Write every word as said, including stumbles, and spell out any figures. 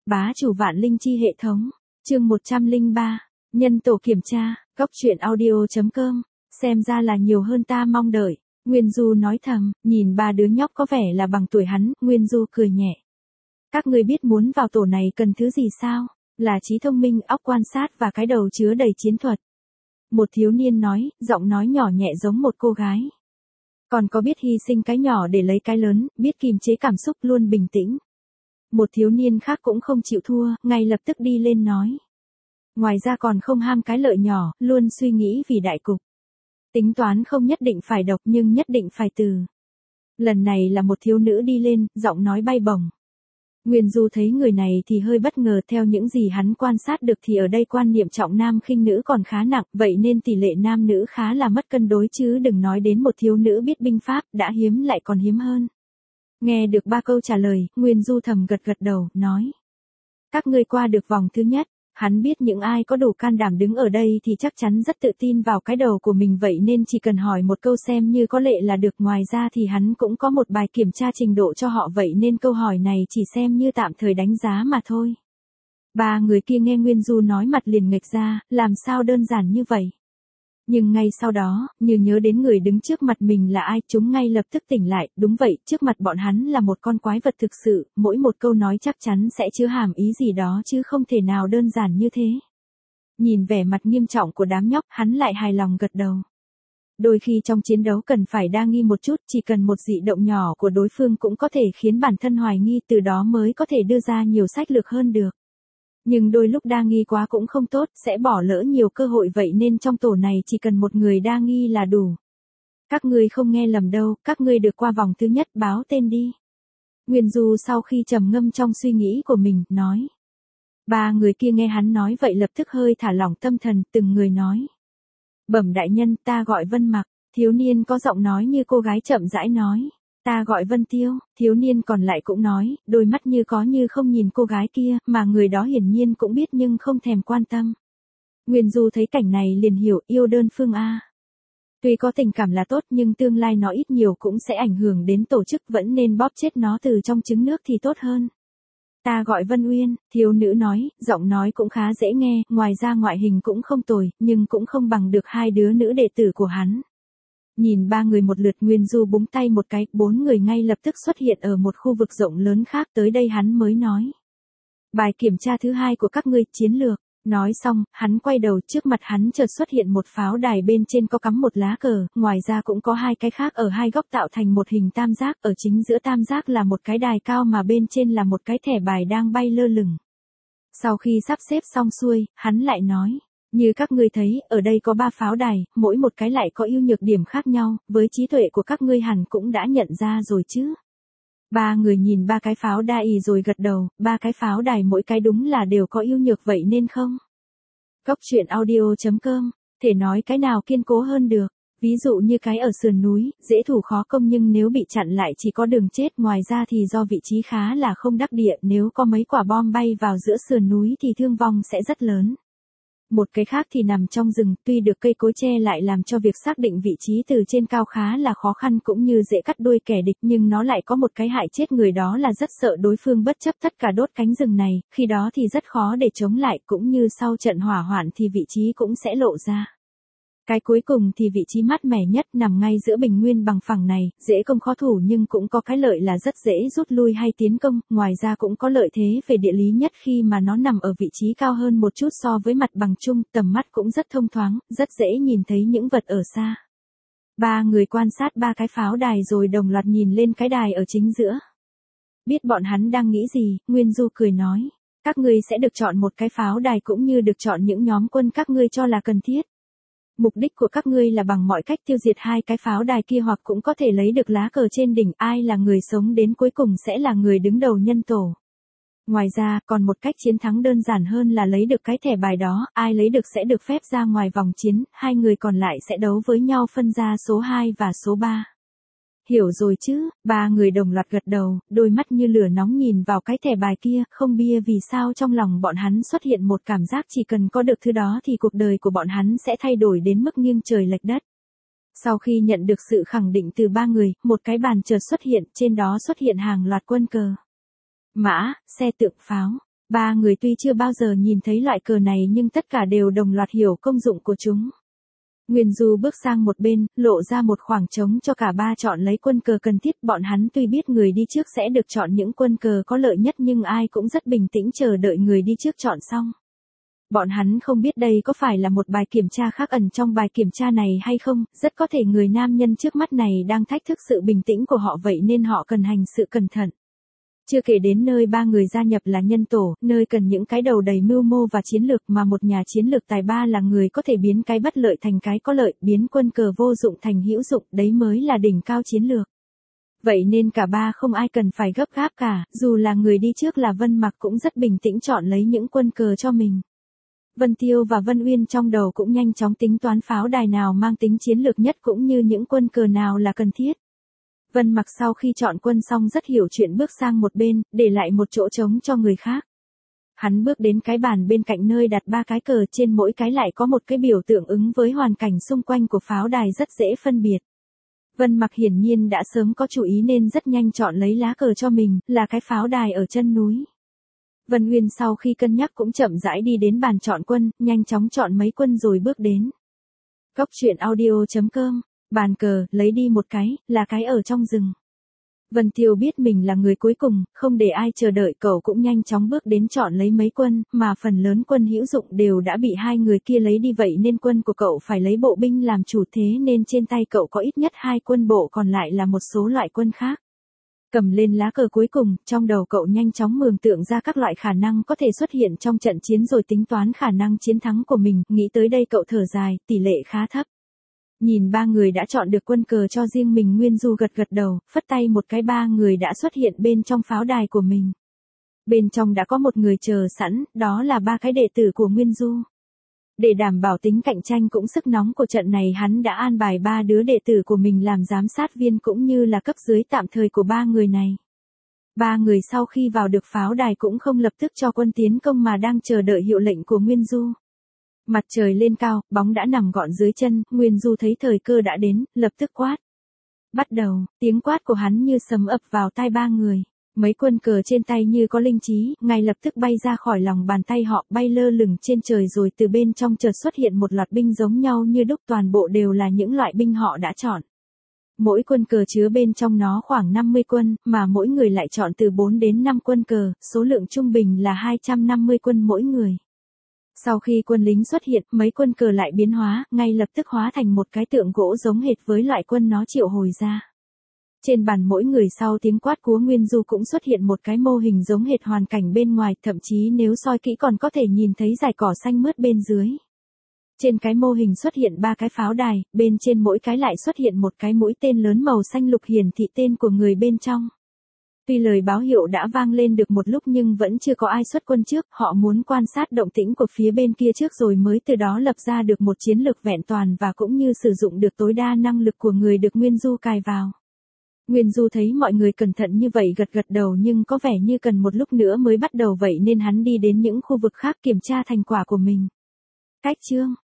Bá chủ vạn linh chi hệ thống. Chương một trăm lẻ ba. Nhân tổ kiểm tra. Góc truyện audio chấm com. Xem ra là nhiều hơn ta mong đợi. Nguyên Du nói thầm, nhìn ba đứa nhóc có vẻ là bằng tuổi hắn, Nguyên Du cười nhẹ. Các ngươi biết muốn vào tổ này cần thứ gì sao? Là trí thông minh, óc quan sát và cái đầu chứa đầy chiến thuật. Một thiếu niên nói, giọng nói nhỏ nhẹ giống một cô gái. Còn có biết hy sinh cái nhỏ để lấy cái lớn, biết kiềm chế cảm xúc luôn bình tĩnh. Một thiếu niên khác cũng không chịu thua, ngay lập tức đi lên nói. Ngoài ra còn không ham cái lợi nhỏ, luôn suy nghĩ vì đại cục. Tính toán không nhất định phải độc nhưng nhất định phải từ. Lần này là một thiếu nữ đi lên, giọng nói bay bổng. Nguyên Du thấy người này thì hơi bất ngờ, theo những gì hắn quan sát được thì ở đây quan niệm trọng nam khinh nữ còn khá nặng, vậy nên tỷ lệ nam nữ khá là mất cân đối chứ đừng nói đến một thiếu nữ biết binh pháp, đã hiếm lại còn hiếm hơn. Nghe được ba câu trả lời, Nguyên Du thầm gật gật đầu, nói. Các ngươi qua được vòng thứ nhất. Hắn biết những ai có đủ can đảm đứng ở đây thì chắc chắn rất tự tin vào cái đầu của mình, vậy nên chỉ cần hỏi một câu xem như có lệ là được. Ngoài ra thì hắn cũng có một bài kiểm tra trình độ cho họ, vậy nên câu hỏi này chỉ xem như tạm thời đánh giá mà thôi. Ba người kia nghe Nguyên Du nói mặt liền nghệch ra, làm sao đơn giản như vậy. Nhưng ngay sau đó, như nhớ đến người đứng trước mặt mình là ai, chúng ngay lập tức tỉnh lại, đúng vậy, trước mặt bọn hắn là một con quái vật thực sự, mỗi một câu nói chắc chắn sẽ chứa hàm ý gì đó chứ không thể nào đơn giản như thế. Nhìn vẻ mặt nghiêm trọng của đám nhóc, hắn lại hài lòng gật đầu. Đôi khi trong chiến đấu cần phải đa nghi một chút, chỉ cần một dị động nhỏ của đối phương cũng có thể khiến bản thân hoài nghi, từ đó mới có thể đưa ra nhiều sách lược hơn được. Nhưng đôi lúc đa nghi quá cũng không tốt, sẽ bỏ lỡ nhiều cơ hội, vậy nên trong tổ này chỉ cần một người đa nghi là đủ. Các ngươi không nghe lầm đâu, các ngươi được qua vòng thứ nhất, báo tên đi. Nguyên Du sau khi trầm ngâm trong suy nghĩ của mình, nói. Ba người kia nghe hắn nói vậy lập tức hơi thả lỏng tâm thần, từng người nói. Bẩm đại nhân, ta gọi Vân Mặc. Thiếu niên có giọng nói như cô gái chậm rãi nói. Ta gọi Vân Tiêu. Thiếu niên còn lại cũng nói, đôi mắt như có như không nhìn cô gái kia, mà người đó hiển nhiên cũng biết nhưng không thèm quan tâm. Nguyên Du thấy cảnh này liền hiểu, yêu đơn phương A. Tuy có tình cảm là tốt nhưng tương lai nó ít nhiều cũng sẽ ảnh hưởng đến tổ chức, vẫn nên bóp chết nó từ trong trứng nước thì tốt hơn. Ta gọi Vân Uyên, thiếu nữ nói, giọng nói cũng khá dễ nghe, ngoài ra ngoại hình cũng không tồi, nhưng cũng không bằng được hai đứa nữ đệ tử của hắn. Nhìn ba người một lượt, Nguyên Du búng tay một cái, bốn người ngay lập tức xuất hiện ở một khu vực rộng lớn khác, tới đây hắn mới nói. Bài kiểm tra thứ hai của các ngươi, chiến lược. Nói xong, hắn quay đầu, trước mặt hắn chợt xuất hiện một pháo đài, bên trên có cắm một lá cờ, ngoài ra cũng có hai cái khác ở hai góc tạo thành một hình tam giác, ở chính giữa tam giác là một cái đài cao mà bên trên là một cái thẻ bài đang bay lơ lửng. Sau khi sắp xếp xong xuôi, hắn lại nói. Như các ngươi thấy, ở đây có ba pháo đài, mỗi một cái lại có ưu nhược điểm khác nhau, với trí tuệ của các ngươi hẳn cũng đã nhận ra rồi chứ. Ba người nhìn ba cái pháo đài rồi gật đầu, ba cái pháo đài mỗi cái đúng là đều có ưu nhược, vậy nên không. Góc truyện audio chấm com, thể nói cái nào kiên cố hơn được. Ví dụ như cái ở sườn núi, dễ thủ khó công nhưng nếu bị chặn lại chỉ có đường chết, ngoài ra thì do vị trí khá là không đắc địa, nếu có mấy quả bom bay vào giữa sườn núi thì thương vong sẽ rất lớn. Một cái khác thì nằm trong rừng, tuy được cây cối che lại làm cho việc xác định vị trí từ trên cao khá là khó khăn cũng như dễ cắt đuôi kẻ địch, nhưng nó lại có một cái hại chết người, đó là rất sợ đối phương bất chấp tất cả đốt cánh rừng này, khi đó thì rất khó để chống lại, cũng như sau trận hỏa hoạn thì vị trí cũng sẽ lộ ra. Cái cuối cùng thì vị trí mát mẻ nhất, nằm ngay giữa bình nguyên bằng phẳng này, dễ công khó thủ nhưng cũng có cái lợi là rất dễ rút lui hay tiến công, ngoài ra cũng có lợi thế về địa lý nhất khi mà nó nằm ở vị trí cao hơn một chút so với mặt bằng chung, tầm mắt cũng rất thông thoáng, rất dễ nhìn thấy những vật ở xa. Ba người quan sát ba cái pháo đài rồi đồng loạt nhìn lên cái đài ở chính giữa. Biết bọn hắn đang nghĩ gì, Nguyên Du cười nói, các ngươi sẽ được chọn một cái pháo đài cũng như được chọn những nhóm quân các ngươi cho là cần thiết. Mục đích của các ngươi là bằng mọi cách tiêu diệt hai cái pháo đài kia hoặc cũng có thể lấy được lá cờ trên đỉnh, ai là người sống đến cuối cùng sẽ là người đứng đầu nhân tổ. Ngoài ra, còn một cách chiến thắng đơn giản hơn là lấy được cái thẻ bài đó, ai lấy được sẽ được phép ra ngoài vòng chiến, hai người còn lại sẽ đấu với nhau phân ra số hai và số ba. Hiểu rồi chứ, ba người đồng loạt gật đầu, đôi mắt như lửa nóng nhìn vào cái thẻ bài kia, không bia vì sao trong lòng bọn hắn xuất hiện một cảm giác chỉ cần có được thứ đó thì cuộc đời của bọn hắn sẽ thay đổi đến mức nghiêng trời lệch đất. Sau khi nhận được sự khẳng định từ ba người, một cái bàn chợt xuất hiện, trên đó xuất hiện hàng loạt quân cờ. Mã, xe tượng pháo. Ba người tuy chưa bao giờ nhìn thấy loại cờ này nhưng tất cả đều đồng loạt hiểu công dụng của chúng. Nguyên Du bước sang một bên, lộ ra một khoảng trống cho cả ba chọn lấy quân cờ cần thiết. Bọn hắn tuy biết người đi trước sẽ được chọn những quân cờ có lợi nhất nhưng ai cũng rất bình tĩnh chờ đợi người đi trước chọn xong. Bọn hắn không biết đây có phải là một bài kiểm tra khác ẩn trong bài kiểm tra này hay không, rất có thể người nam nhân trước mắt này đang thách thức sự bình tĩnh của họ vậy nên họ cần hành sự cẩn thận. Chưa kể đến nơi ba người gia nhập là nhân tổ, nơi cần những cái đầu đầy mưu mô và chiến lược mà một nhà chiến lược tài ba là người có thể biến cái bất lợi thành cái có lợi, biến quân cờ vô dụng thành hữu dụng, đấy mới là đỉnh cao chiến lược. Vậy nên cả ba không ai cần phải gấp gáp cả, dù là người đi trước là Vân Mặc cũng rất bình tĩnh chọn lấy những quân cờ cho mình. Vân Tiêu và Vân Uyên trong đầu cũng nhanh chóng tính toán pháo đài nào mang tính chiến lược nhất cũng như những quân cờ nào là cần thiết. Vân Mặc sau khi chọn quân xong rất hiểu chuyện bước sang một bên, để lại một chỗ trống cho người khác. Hắn bước đến cái bàn bên cạnh nơi đặt ba cái cờ, trên mỗi cái lại có một cái biểu tượng ứng với hoàn cảnh xung quanh của pháo đài rất dễ phân biệt. Vân Mặc hiển nhiên đã sớm có chủ ý nên rất nhanh chọn lấy lá cờ cho mình, là cái pháo đài ở chân núi. Vân Uyên sau khi cân nhắc cũng chậm rãi đi đến bàn chọn quân, nhanh chóng chọn mấy quân rồi bước đến. Cốc truyện audio chấm com, bàn cờ, lấy đi một cái, là cái ở trong rừng. Vân Tiêu biết mình là người cuối cùng, không để ai chờ đợi, cậu cũng nhanh chóng bước đến chọn lấy mấy quân, mà phần lớn quân hữu dụng đều đã bị hai người kia lấy đi vậy nên quân của cậu phải lấy bộ binh làm chủ, thế nên trên tay cậu có ít nhất hai quân bộ, còn lại là một số loại quân khác. Cầm lên lá cờ cuối cùng, trong đầu cậu nhanh chóng mường tượng ra các loại khả năng có thể xuất hiện trong trận chiến rồi tính toán khả năng chiến thắng của mình, nghĩ tới đây cậu thở dài, tỷ lệ khá thấp. Nhìn ba người đã chọn được quân cờ cho riêng mình, Nguyên Du gật gật đầu, phất tay một cái, ba người đã xuất hiện bên trong pháo đài của mình. Bên trong đã có một người chờ sẵn, đó là ba cái đệ tử của Nguyên Du. Để đảm bảo tính cạnh tranh cũng sức nóng của trận này, hắn đã an bài ba đứa đệ tử của mình làm giám sát viên cũng như là cấp dưới tạm thời của ba người này. Ba người sau khi vào được pháo đài cũng không lập tức cho quân tiến công mà đang chờ đợi hiệu lệnh của Nguyên Du. Mặt trời lên cao, bóng đã nằm gọn dưới chân, Nguyên Du thấy thời cơ đã đến, lập tức quát. Bắt đầu, tiếng quát của hắn như sấm ập vào tai ba người. Mấy quân cờ trên tay như có linh trí, ngay lập tức bay ra khỏi lòng bàn tay họ, bay lơ lửng trên trời rồi từ bên trong chợt xuất hiện một loạt binh giống nhau như đúc, toàn bộ đều là những loại binh họ đã chọn. Mỗi quân cờ chứa bên trong nó khoảng năm mươi quân, mà mỗi người lại chọn từ bốn đến năm quân cờ, số lượng trung bình là hai trăm năm mươi quân mỗi người. Sau khi quân lính xuất hiện, mấy quân cờ lại biến hóa, ngay lập tức hóa thành một cái tượng gỗ giống hệt với loại quân nó triệu hồi ra. Trên bàn mỗi người sau tiếng quát của Nguyên Du cũng xuất hiện một cái mô hình giống hệt hoàn cảnh bên ngoài, thậm chí nếu soi kỹ còn có thể nhìn thấy dải cỏ xanh mướt bên dưới. Trên cái mô hình xuất hiện ba cái pháo đài, bên trên mỗi cái lại xuất hiện một cái mũi tên lớn màu xanh lục hiển thị tên của người bên trong. Tuy lời báo hiệu đã vang lên được một lúc nhưng vẫn chưa có ai xuất quân trước, họ muốn quan sát động tĩnh của phía bên kia trước rồi mới từ đó lập ra được một chiến lược vẹn toàn và cũng như sử dụng được tối đa năng lực của người được Nguyên Du cài vào. Nguyên Du thấy mọi người cẩn thận như vậy gật gật đầu nhưng có vẻ như cần một lúc nữa mới bắt đầu vậy nên hắn đi đến những khu vực khác kiểm tra thành quả của mình. Cách chương